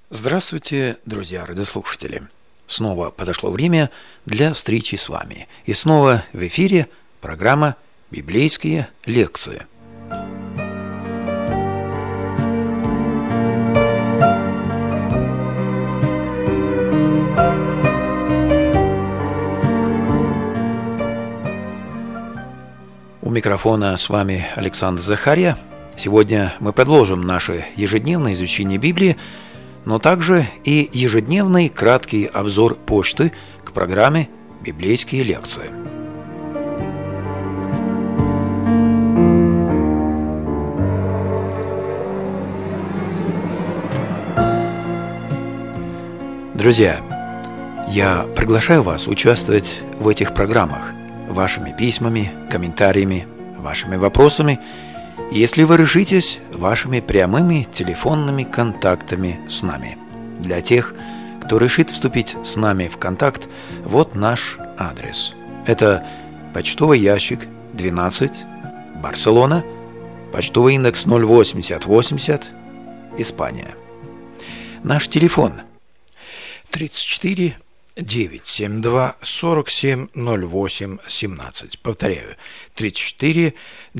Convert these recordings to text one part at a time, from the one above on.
Здравствуйте, друзья радиослушатели! Снова подошло время для встречи с вами. И снова в эфире программа «Библейские лекции». У микрофона с вами Александр Захарья. Сегодня мы продолжим наше ежедневное изучение Библии, но также и ежедневный краткий обзор почты к программе «Библейские лекции». Друзья, я приглашаю вас участвовать в этих программах вашими письмами, комментариями, вашими вопросами, если вы решитесь, вашими прямыми телефонными контактами с нами. Для тех, кто решит вступить с нами в контакт, вот наш адрес. Это почтовый ящик 12, Барселона, почтовый индекс 08080, Испания. Наш телефон 34 972 47 08 17. Повторяю, 34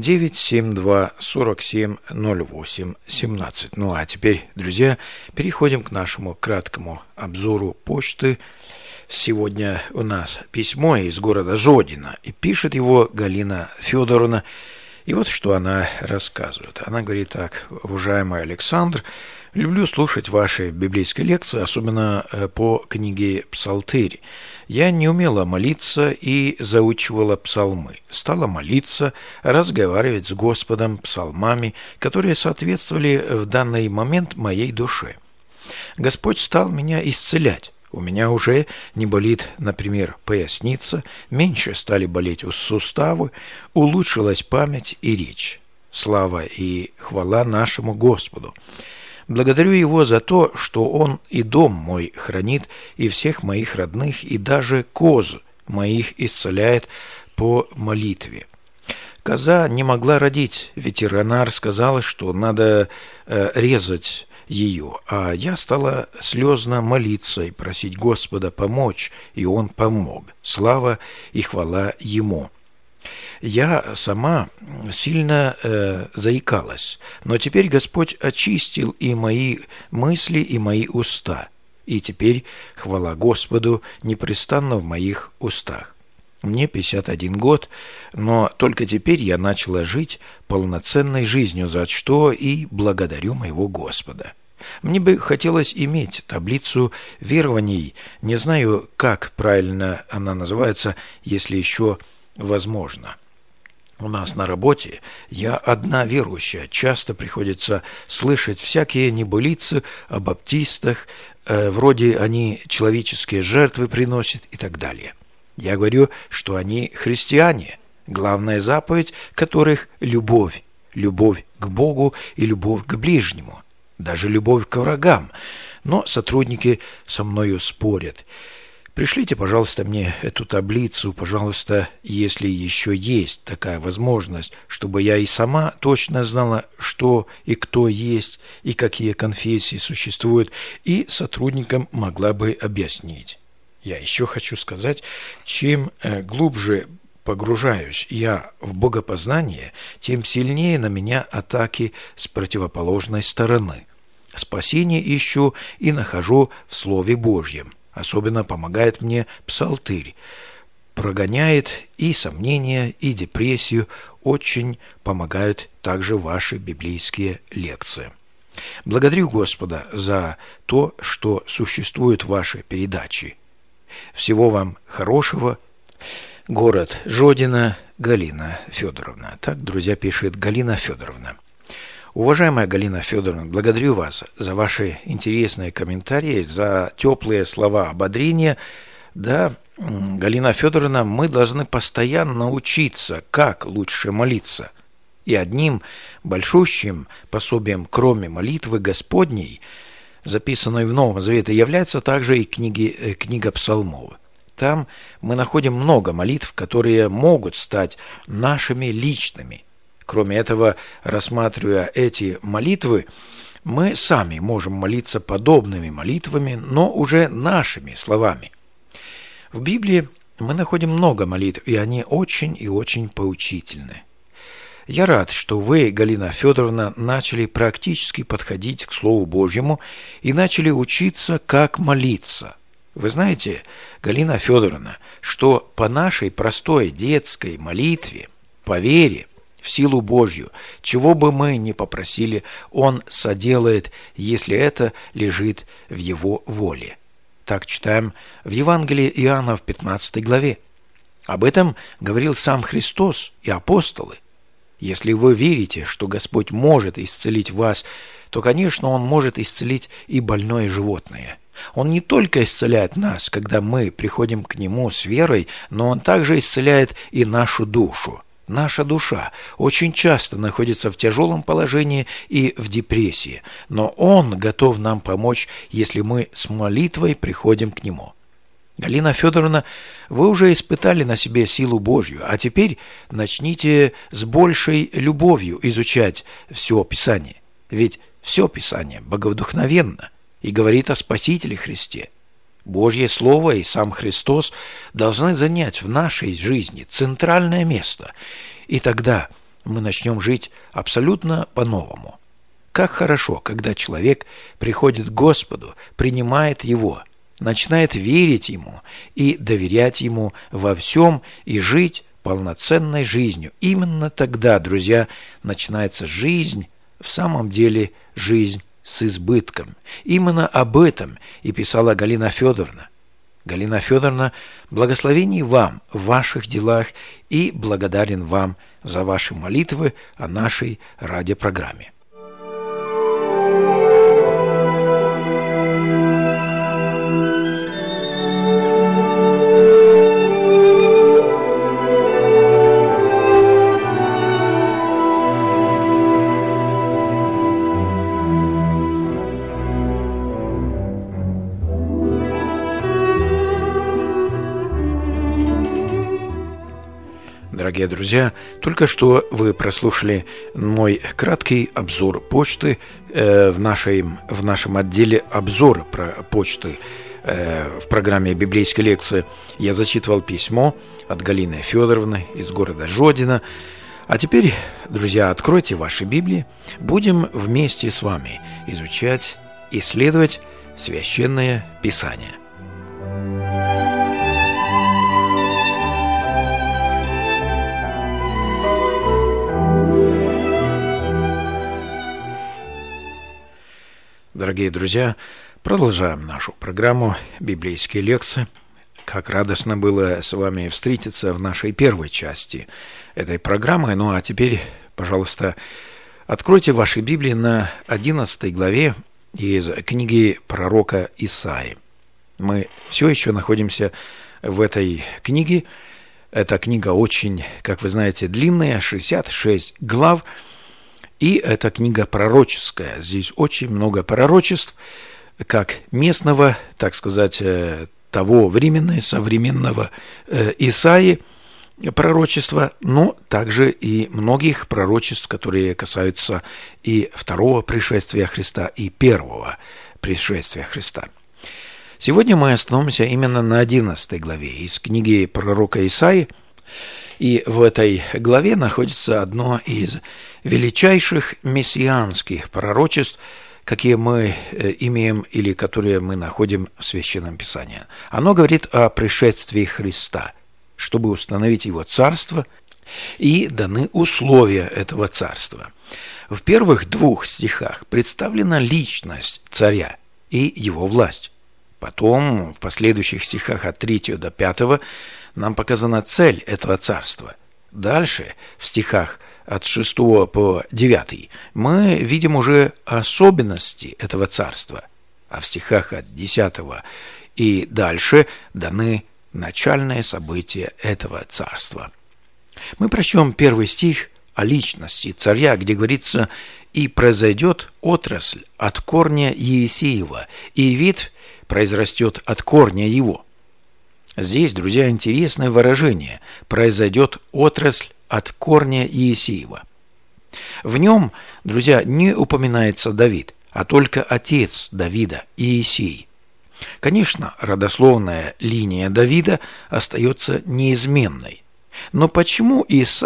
972 47 08 17. Ну а теперь, друзья, переходим к нашему краткому обзору почты. Сегодня у нас письмо из города Жодино, и пишет его Галина Федоровна. И вот что она рассказывает. Она говорит так: уважаемый Александр, люблю слушать ваши библейские лекции, особенно по книге «Псалтырь». Я не умела молиться и заучивала псалмы. Стала молиться, разговаривать с Господом псалмами, которые соответствовали в данный момент моей душе. Господь стал меня исцелять. У меня уже не болит, например, поясница, меньше стали болеть суставы, улучшилась память и речь. Слава и хвала нашему Господу! Благодарю Его за то, что Он и дом мой хранит, и всех моих родных, и даже коз моих исцеляет по молитве. Коза не могла родить, ветеринар сказал, что надо резать ее, а я стала слезно молиться и просить Господа помочь, и Он помог. Слава и хвала Ему! Я сама сильно заикалась, но теперь Господь очистил и мои мысли, и мои уста, и теперь хвала Господу непрестанно в моих устах. Мне 51 год, но только теперь я начала жить полноценной жизнью, за что и благодарю моего Господа. Мне бы хотелось иметь таблицу верований, не знаю, как правильно она называется, если еще возможно. У нас на работе я одна верующая, часто приходится слышать всякие небылицы о баптистах, вроде они человеческие жертвы приносят и так далее. Я говорю, что они христиане, главная заповедь которых – любовь, любовь к Богу и любовь к ближнему, даже любовь к врагам, но сотрудники со мною спорят. Пришлите, пожалуйста, мне эту таблицу, пожалуйста, если еще есть такая возможность, чтобы я и сама точно знала, что и кто есть, и какие конфессии существуют, и сотрудникам могла бы объяснить. Я еще хочу сказать, чем глубже погружаюсь я в богопознание, тем сильнее на меня атаки с противоположной стороны. Спасение ищу и нахожу в Слове Божьем. Особенно помогает мне Псалтырь. Прогоняет и сомнения, и депрессию. Очень помогают также ваши библейские лекции. Благодарю Господа за то, что существуют ваши передачи. Всего вам хорошего. Город Жодино, Галина Федоровна. Так, друзья, пишет Галина Федоровна. Уважаемая Галина Федоровна, благодарю вас за ваши интересные комментарии, за теплые слова ободрения. Да, Галина Федоровна, мы должны постоянно учиться, как лучше молиться. И одним большущим пособием, кроме молитвы Господней, записанной в Новом Завете, является также и книга Псалмов. Там мы находим много молитв, которые могут стать нашими личными. Кроме этого, рассматривая эти молитвы, мы сами можем молиться подобными молитвами, но уже нашими словами. В Библии мы находим много молитв, и они очень и очень поучительны. Я рад, что вы, Галина Федоровна, начали практически подходить к Слову Божьему и начали учиться, как молиться. Вы знаете, Галина Федоровна, что по нашей простой детской молитве, по вере, в силу Божью, чего бы мы ни попросили, Он соделает, если это лежит в Его воле. Так читаем в Евангелии Иоанна в 15 главе. Об этом говорил сам Христос и апостолы. Если вы верите, что Господь может исцелить вас, то, конечно, Он может исцелить и больное животное. Он не только исцеляет нас, когда мы приходим к Нему с верой, но Он также исцеляет и нашу душу. Наша душа очень часто находится в тяжелом положении и в депрессии, но Он готов нам помочь, если мы с молитвой приходим к Нему. Галина Федоровна, вы уже испытали на себе силу Божью, а теперь начните с большей любовью изучать все Писание. Ведь все Писание боговдохновенно и говорит о Спасителе Христе. Божье Слово и сам Христос должны занять в нашей жизни центральное место, и тогда мы начнем жить абсолютно по-новому. Как хорошо, когда человек приходит к Господу, принимает Его, начинает верить Ему и доверять Ему во всем и жить полноценной жизнью. Именно тогда, друзья, начинается жизнь, в самом деле жизнь с избытком. Именно об этом и писала Галина Федоровна. Галина Федоровна, благословений вам в ваших делах и благодарен вам за ваши молитвы о нашей радиопрограмме. Дорогие друзья, только что вы прослушали мой краткий обзор почты в нашем отделе «Обзор про почты» в программе «Библейские лекции». Я зачитывал письмо от Галины Федоровны из города Жодино. А теперь, друзья, откройте ваши Библии. Будем вместе с вами изучать, исследовать Священное Писание. Дорогие друзья, продолжаем нашу программу «Библейские лекции». Как радостно было с вами встретиться в нашей первой части этой программы. Ну а теперь, пожалуйста, откройте ваши Библии на 11 главе из книги пророка Исаии. Мы все еще находимся в этой книге. Эта книга очень, как вы знаете, длинная, 66 глав. И эта книга пророческая. Здесь очень много пророчеств, как местного, так сказать, того временного, современного Исаии пророчества, но также и многих пророчеств, которые касаются и второго пришествия Христа, и первого пришествия Христа. Сегодня мы остановимся именно на 11 главе из книги пророка Исаии. И в этой главе находится одно из величайших мессианских пророчеств, какие мы имеем или которые мы находим в Священном Писании. Оно говорит о пришествии Христа, чтобы установить Его царство, и даны условия этого царства. В первых 2 стихах представлена личность царя и его власть. Потом, в последующих стихах от 3 до 5 нам показана цель этого царства. Дальше, в стихах от 6 по 9, мы видим уже особенности этого царства. А в стихах от 10 и дальше даны начальные события этого царства. Мы прочтем 1 стих о личности царя, где говорится: «И произойдет отрасль от корня Иисеева, и ветвь произрастет от корня его». Здесь, друзья, интересное выражение: «произойдет отрасль от корня Иисеева». В нем, друзья, не упоминается Давид, а только отец Давида, Иисей. Конечно, родословная линия Давида остается неизменной. Но почему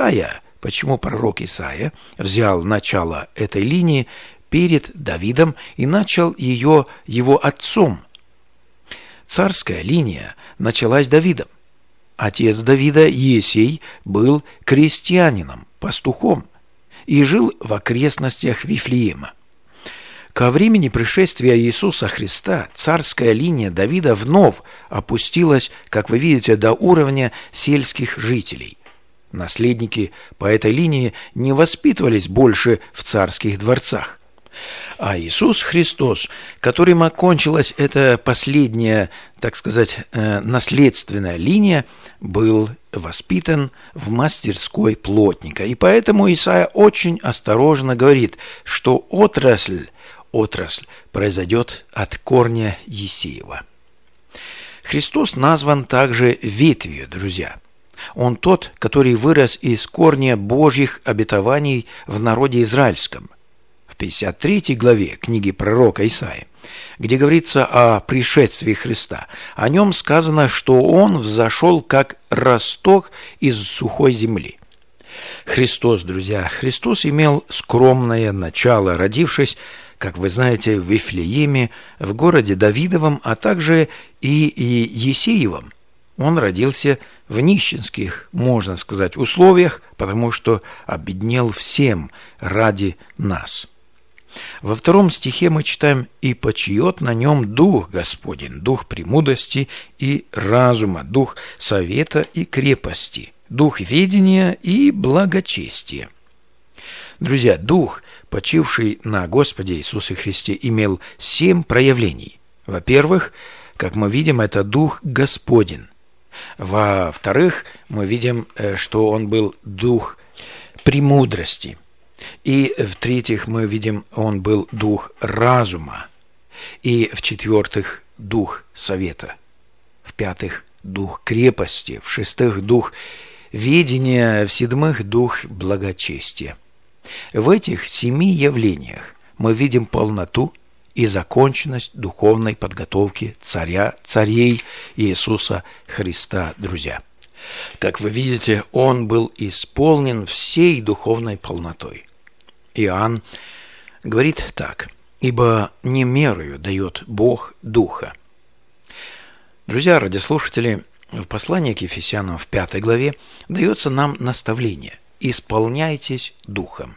пророк Исаия взял начало этой линии перед Давидом и начал ее его отцом? Царская линия началась Давидом. Отец Давида, Иесей, был крестьянином, пастухом и жил в окрестностях Вифлеема. Ко времени пришествия Иисуса Христа царская линия Давида вновь опустилась, как вы видите, до уровня сельских жителей. Наследники по этой линии не воспитывались больше в царских дворцах. А Иисус Христос, которым окончилась эта последняя, так сказать, наследственная линия, был воспитан в мастерской плотника. И поэтому Исаия очень осторожно говорит, что отрасль произойдет от корня Иисеева. Христос назван также ветвью, друзья. Он тот, который вырос из корня Божьих обетований в народе израильском. В 53 главе книги пророка Исаии, где говорится о пришествии Христа, о нем сказано, что он взошел как росток из сухой земли. Христос, друзья, Христос имел скромное начало, родившись, как вы знаете, в Вифлееме, в городе Давидовом, а также и Иисеевом. Он родился в нищенских, можно сказать, условиях, потому что обеднел всем ради нас. Во 2 стихе мы читаем: «И почиет на нем Дух Господень, Дух премудрости и разума, Дух совета и крепости, Дух ведения и благочестия». Друзья, Дух, почивший на Господе Иисусе Христе, имел 7 проявлений. Во-первых, как мы видим, это Дух Господень. Во-вторых, мы видим, что он был Дух премудрости. И в-третьих, мы видим, он был Дух разума. И в-четвертых, Дух совета. В-пятых, Дух крепости. В-шестых, Дух ведения. В-седьмых, Дух благочестия. В этих 7 явлениях мы видим полноту и законченность духовной подготовки царя царей Иисуса Христа, друзья. Как вы видите, он был исполнен всей духовной полнотой. Иоанн говорит так: «Ибо не мерою дает Бог Духа». Друзья, радиослушатели, в послании к Ефесянам в 5 главе дается нам наставление: «Исполняйтесь Духом».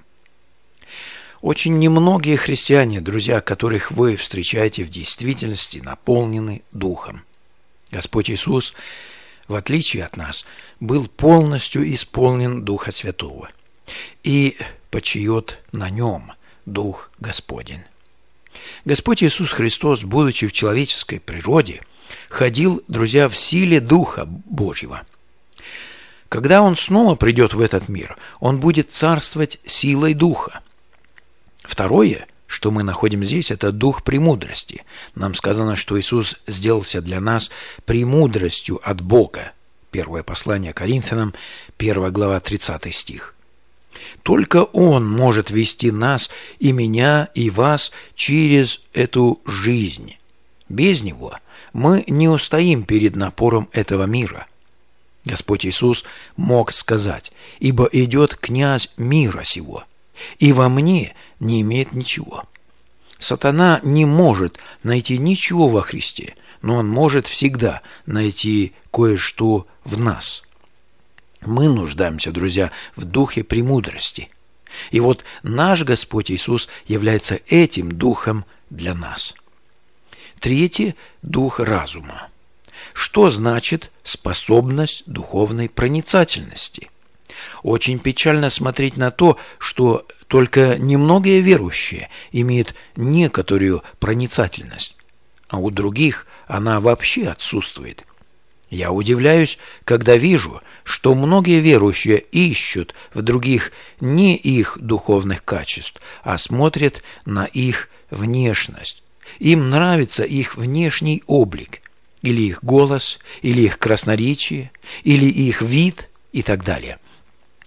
Очень немногие христиане, друзья, которых вы встречаете в действительности, наполнены Духом. Господь Иисус, в отличие от нас, был полностью исполнен Духа Святого, и почиет на нем Дух Господень. Господь Иисус Христос, будучи в человеческой природе, ходил, друзья, в силе Духа Божьего. Когда Он снова придет в этот мир, Он будет царствовать силой Духа. Второе, что мы находим здесь, это Дух премудрости. Нам сказано, что Иисус сделался для нас премудростью от Бога. Первое послание Коринфянам, 1 глава, 30 стих. Только Он может вести нас, и меня, и вас, через эту жизнь. Без Него мы не устоим перед напором этого мира. Господь Иисус мог сказать: «Ибо идет князь мира сего, и во мне не имеет ничего». Сатана не может найти ничего во Христе, но он может всегда найти кое-что в нас. Мы нуждаемся, друзья, в духе премудрости. И вот наш Господь Иисус является этим духом для нас. Третье – дух разума. Что значит способность духовной проницательности? Очень печально смотреть на то, что только немногие верующие имеют некоторую проницательность, а у других она вообще отсутствует. Я удивляюсь, когда вижу, что многие верующие ищут в других не их духовных качеств, а смотрят на их внешность. Им нравится их внешний облик, или их голос, или их красноречие, или их вид и так далее.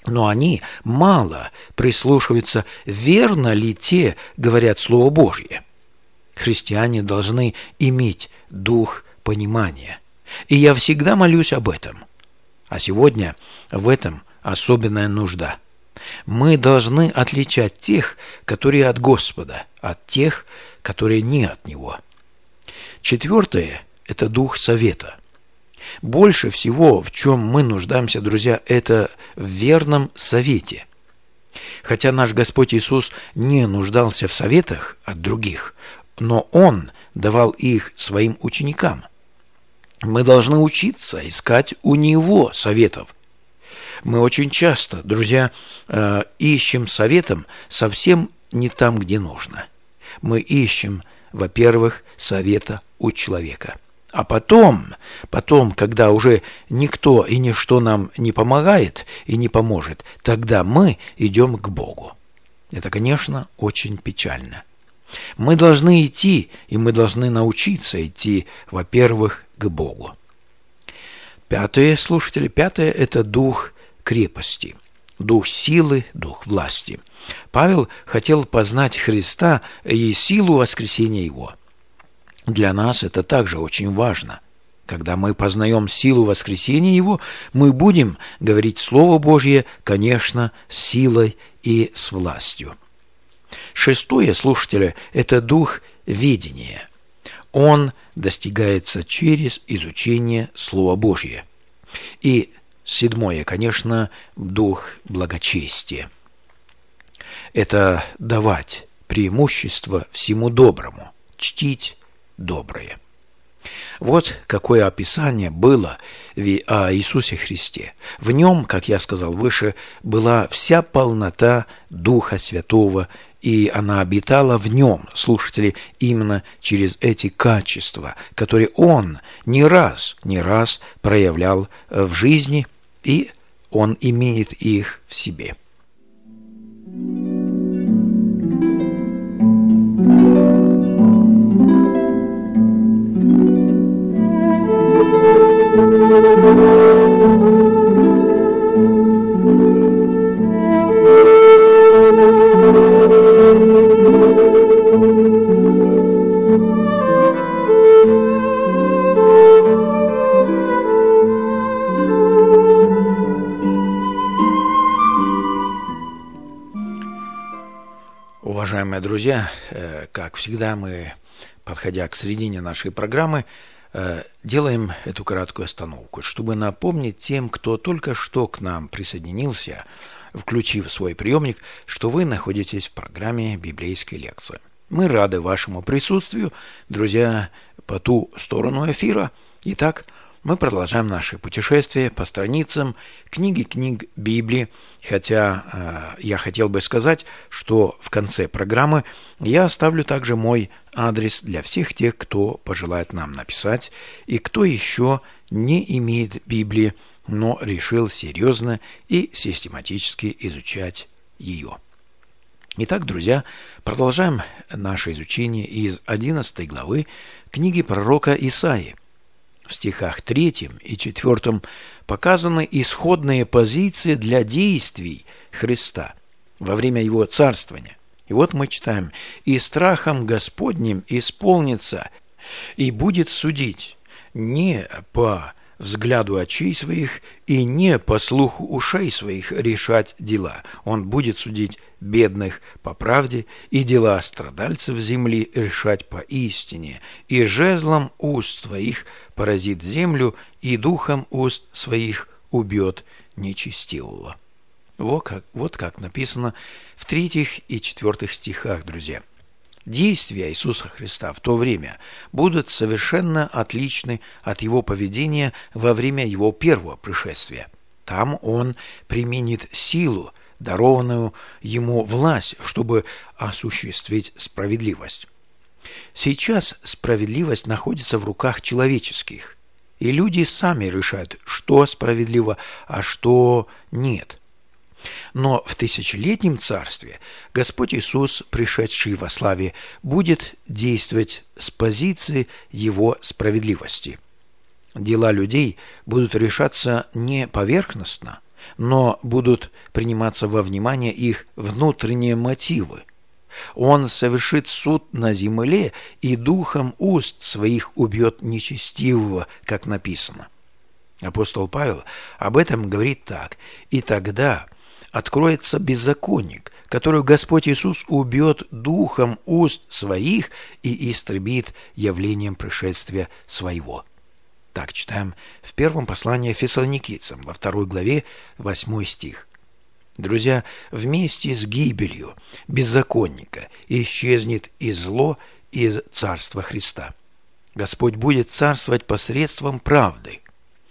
но они мало прислушиваются, верно ли те говорят Слово Божье. Христиане должны иметь дух понимания. И я всегда молюсь об этом. А сегодня в этом особенная нужда. Мы должны отличать тех, которые от Господа, от тех, которые не от Него. Четвертое – это дух совета. Больше всего, в чем мы нуждаемся, друзья, это в верном совете. Хотя наш Господь Иисус не нуждался в советах от других, но Он давал их своим ученикам. Мы должны учиться искать у Него советов. Мы очень часто, друзья, ищем советом совсем не там, где нужно. Мы ищем, во-первых, совета у человека. А потом, когда уже никто и ничто нам не помогает и не поможет, тогда мы идем к Богу. Это, конечно, очень печально. Мы должны идти, и мы должны научиться идти, во-первых, к Богу. Пятое, слушатели, пятое – это дух крепости, дух силы, дух власти. Павел хотел познать Христа и силу воскресения Его. Для нас это также очень важно. Когда мы познаем силу воскресения Его, мы будем говорить Слово Божье, конечно, с силой и с властью. Шестое, слушатели, это дух ведения. Он достигается через изучение Слова Божьего. И седьмое, конечно, дух благочестия. Это давать преимущество всему доброму, чтить доброе. Вот какое описание было о Иисусе Христе. В нем, как я сказал выше, была вся полнота Духа Святого, и она обитала в нем, слушатели, именно через эти качества, которые Он не раз проявлял в жизни, и Он имеет их в себе. Уважаемые друзья, как всегда, мы, подходя к середине нашей программы, делаем эту краткую остановку, чтобы напомнить тем, кто только что к нам присоединился, включив свой приемник, что вы находитесь в программе «Библейские лекции». Мы рады вашему присутствию, друзья, по ту сторону эфира. Итак, мы продолжаем наше путешествие по страницам книг Библии, хотя я хотел бы сказать, что в конце программы я оставлю также мой адрес для всех тех, кто пожелает нам написать, и кто еще не имеет Библии, но решил серьезно и систематически изучать ее. Итак, друзья, продолжаем наше изучение из 11 главы книги пророка Исаии. В стихах 3 и 4 показаны исходные позиции для действий Христа во время Его царствования. И вот мы читаем: «И страхом Господним исполнится, и будет судить не по взгляду очей своих и не по слуху ушей своих решать дела. Он будет судить бедных по правде и дела страдальцев земли решать по истине, и жезлом уст своих поразит землю, и духом уст своих убьет нечестивого». Вот как написано в 3 и 4 стихах, друзья. Действия Иисуса Христа в то время будут совершенно отличны от Его поведения во время Его первого пришествия. Там Он применит силу, дарованную Ему власть, чтобы осуществить справедливость. Сейчас справедливость находится в руках человеческих, и люди сами решают, что справедливо, а что нет. Но в тысячелетнем царстве Господь Иисус, пришедший во славе, будет действовать с позиции Его справедливости. Дела людей будут решаться не поверхностно, но будут приниматься во внимание их внутренние мотивы. Он совершит суд на земле и духом уст своих убьет нечестивого, как написано. Апостол Павел об этом говорит так: «И тогда откроется беззаконник, которого Господь Иисус убьет духом уст своих и истребит явлением пришествия своего». Так читаем в первом послании Фессалоникийцам, во 2 главе, 8 стих. Друзья, вместе с гибелью беззаконника исчезнет и зло из Царства Христа. Господь будет царствовать посредством правды.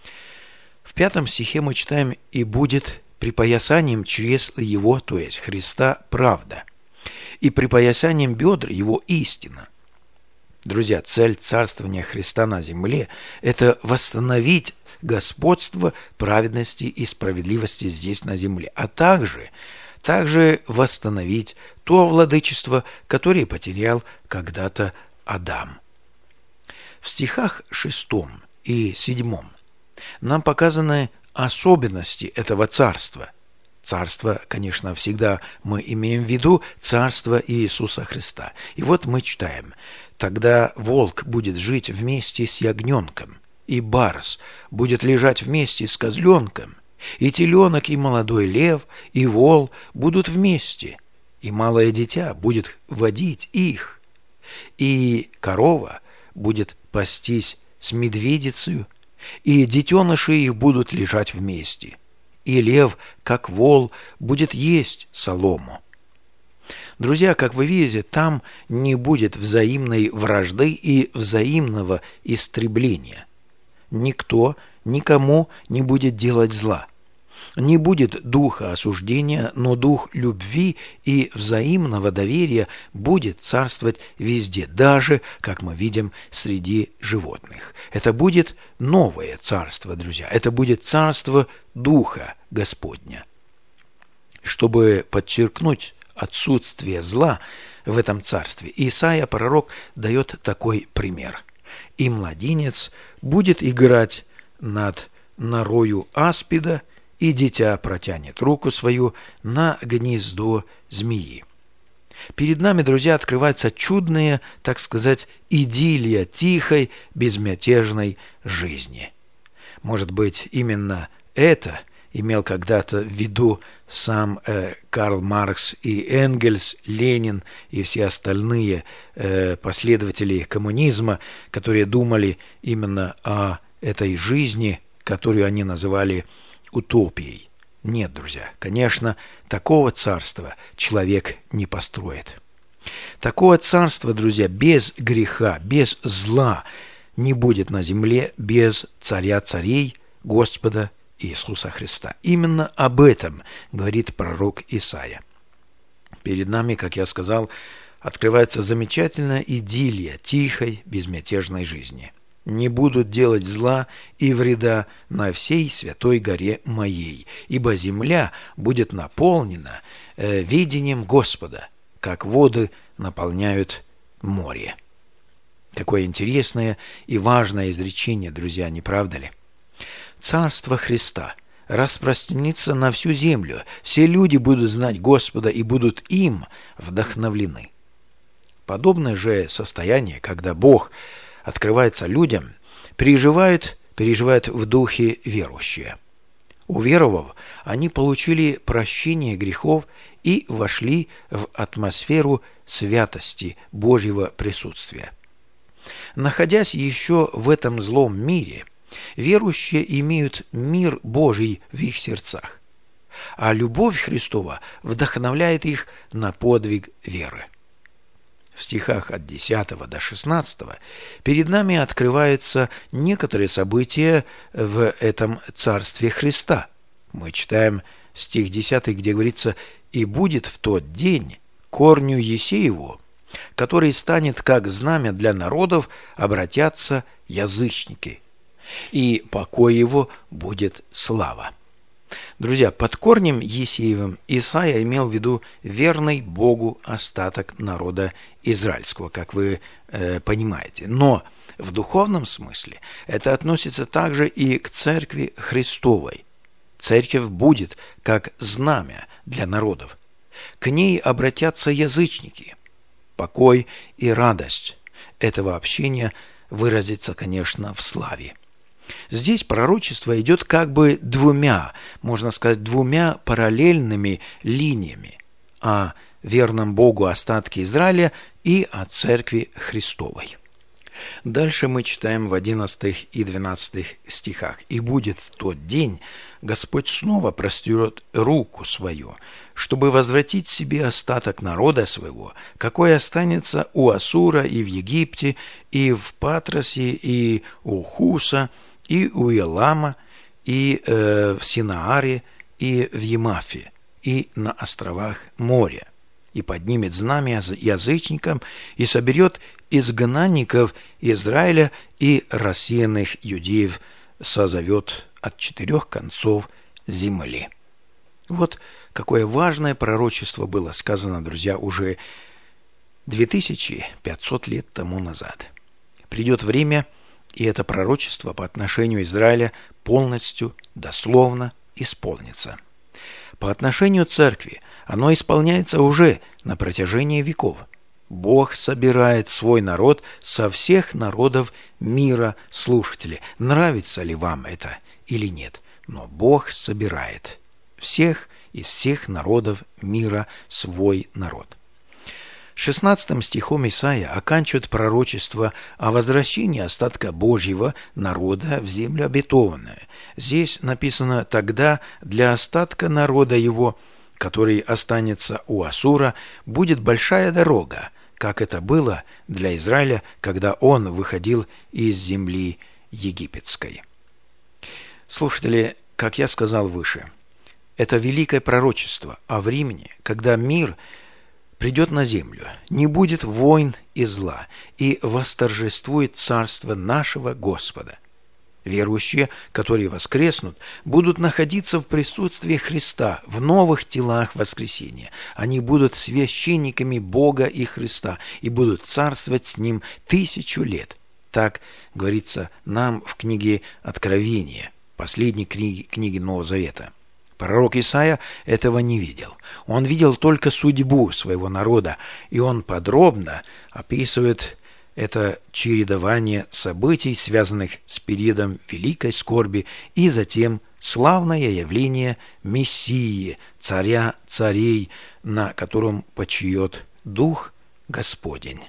В 5 стихе мы читаем: «И будет припоясанием чресл его, то есть Христа, правда, и припоясанием бедр его истина». Друзья, цель царствования Христа на земле – это восстановить господство праведности и справедливости здесь на земле, а также восстановить то владычество, которое потерял когда-то Адам. В стихах 6 и 7 нам показаны особенности этого царства. Царство, конечно, всегда мы имеем в виду царство Иисуса Христа. И вот мы читаем: «Тогда волк будет жить вместе с ягненком, и барс будет лежать вместе с козленком, и теленок, и молодой лев, и вол будут вместе, и малое дитя будет водить их, и корова будет пастись с медведицею, и детеныши их будут лежать вместе, и лев, как вол, будет есть солому». Друзья, как вы видите, там не будет взаимной вражды и взаимного истребления. Никто никому не будет делать зла. Не будет духа осуждения, но дух любви и взаимного доверия будет царствовать везде, даже, как мы видим, среди животных. Это будет новое царство, друзья. Это будет царство Духа Господня. Чтобы подчеркнуть отсутствие зла в этом царстве, Исаия пророк дает такой пример: «И младенец будет играть над норою аспида, и дитя протянет руку свою на гнездо змеи». Перед нами, друзья, открывается чудная, так сказать, идиллия тихой, безмятежной жизни. Может быть, именно это имел когда-то в виду сам Карл Маркс и Энгельс, Ленин и все остальные последователи коммунизма, которые думали именно о этой жизни, которую они называли утопией. Нет, друзья, конечно, такого царства человек не построит. Такого царства, друзья, без греха, без зла не будет на земле без царя царей, Господа Иисуса Христа. Именно об этом говорит пророк Исаия. Перед нами, как я сказал, открывается замечательная идиллия тихой, безмятежной жизни. «Не будут делать зла и вреда на всей святой горе моей, ибо земля будет наполнена видением Господа, как воды наполняют море». Какое интересное и важное изречение, друзья, не правда ли? Царство Христа распространится на всю землю. Все люди будут знать Господа и будут им вдохновлены. Подобное же состояние, когда Бог открывается людям, переживают в духе верующие. Уверовав, они получили прощение грехов и вошли в атмосферу святости Божьего присутствия. Находясь еще в этом злом мире, верующие имеют мир Божий в их сердцах, а любовь Христова вдохновляет их на подвиг веры. В стихах от 10 до 16 перед нами открываются некоторые события в этом царстве Христа. Мы читаем стих 10, где говорится: «И будет в тот день корню Есееву, который станет как знамя для народов, обратятся язычники, и покой его будет слава». Друзья, под корнем Есеевым Исаия имел в виду верный Богу остаток народа израильского, как вы понимаете. Но в духовном смысле это относится также и к Церкви Христовой. Церковь будет как знамя для народов. К ней обратятся язычники. Покой и радость этого общения выразится, конечно, в славе. Здесь пророчество идет как бы двумя параллельными линиями о верном Богу остатке Израиля и о Церкви Христовой. Дальше мы читаем в 11 и 12 стихах. «И будет в тот день, Господь снова простерет руку свою, чтобы возвратить себе остаток народа своего, какой останется у Ассура и в Египте, и в Патросе, и у Хуса, и у Елама, и в Синааре, и в Емафе, и на островах моря. И поднимет знамя язычникам, и соберет изгнанников Израиля, и рассеянных юдеев созовет от 4 концов земли». Вот какое важное пророчество было сказано, друзья, уже 2500 лет тому назад. Придет время, и это пророчество по отношению Израиля полностью, дословно исполнится. По отношению к церкви оно исполняется уже на протяжении веков. Бог собирает свой народ со всех народов мира. Слушатели, нравится ли вам это или нет, но Бог собирает всех из всех народов мира свой народ. 16 стихом Исаия оканчивает пророчество о возвращении остатка Божьего народа в землю обетованную. Здесь написано: «Тогда для остатка народа его, который останется у Ассура, будет большая дорога, как это было для Израиля, когда он выходил из земли египетской». Слушатели, как я сказал выше, это великое пророчество о времени, когда мир придет на землю, не будет войн и зла, и восторжествует царство нашего Господа. Верующие, которые воскреснут, будут находиться в присутствии Христа в новых телах воскресения. Они будут священниками Бога и Христа и будут царствовать с Ним 1000 лет. Так говорится нам в книге Откровения, последней книге Нового Завета. Пророк Исаия этого не видел. Он видел только судьбу своего народа, и он подробно описывает это чередование событий, связанных с периодом великой скорби, и затем славное явление Мессии, царя царей, на котором почиет Дух Господень.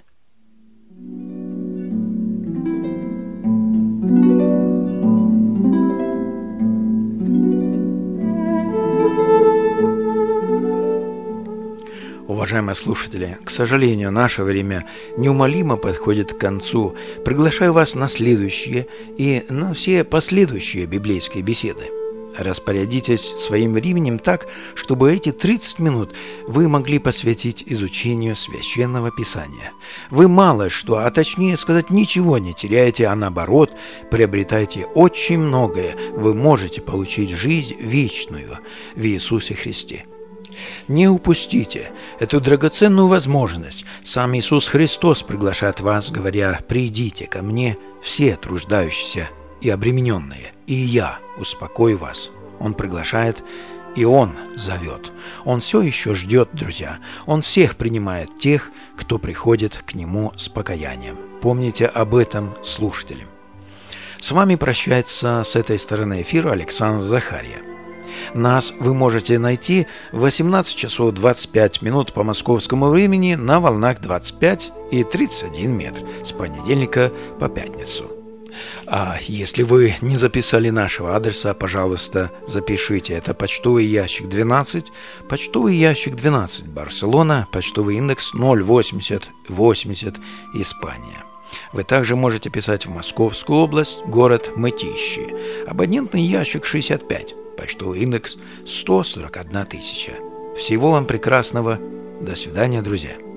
Уважаемые слушатели, к сожалению, наше время неумолимо подходит к концу. Приглашаю вас на следующие и на все последующие библейские беседы. Распорядитесь своим временем так, чтобы эти 30 минут вы могли посвятить изучению Священного Писания. Вы мало что, а точнее сказать, ничего не теряете, а наоборот, приобретаете очень многое. Вы можете получить жизнь вечную в Иисусе Христе. Не упустите эту драгоценную возможность. Сам Иисус Христос приглашает вас, говоря: «Придите ко мне, все труждающиеся и обремененные, и я успокою вас». Он приглашает, и Он зовет. Он все еще ждет, друзья. Он всех принимает тех, кто приходит к Нему с покаянием. Помните об этом, слушатели. С вами прощается с этой стороны эфира Александр Захарья. Нас вы можете найти в 18 часов 25 минут по московскому времени на волнах 25 и 31 метр с понедельника по пятницу. А если вы не записали нашего адреса, пожалуйста, запишите. Это почтовый ящик 12, Барселона, почтовый индекс 08080, Испания. Вы также можете писать в Московскую область, город Мытищи. Абонентный ящик 65, почтовый индекс 141 000. Всего вам прекрасного. До свидания, друзья.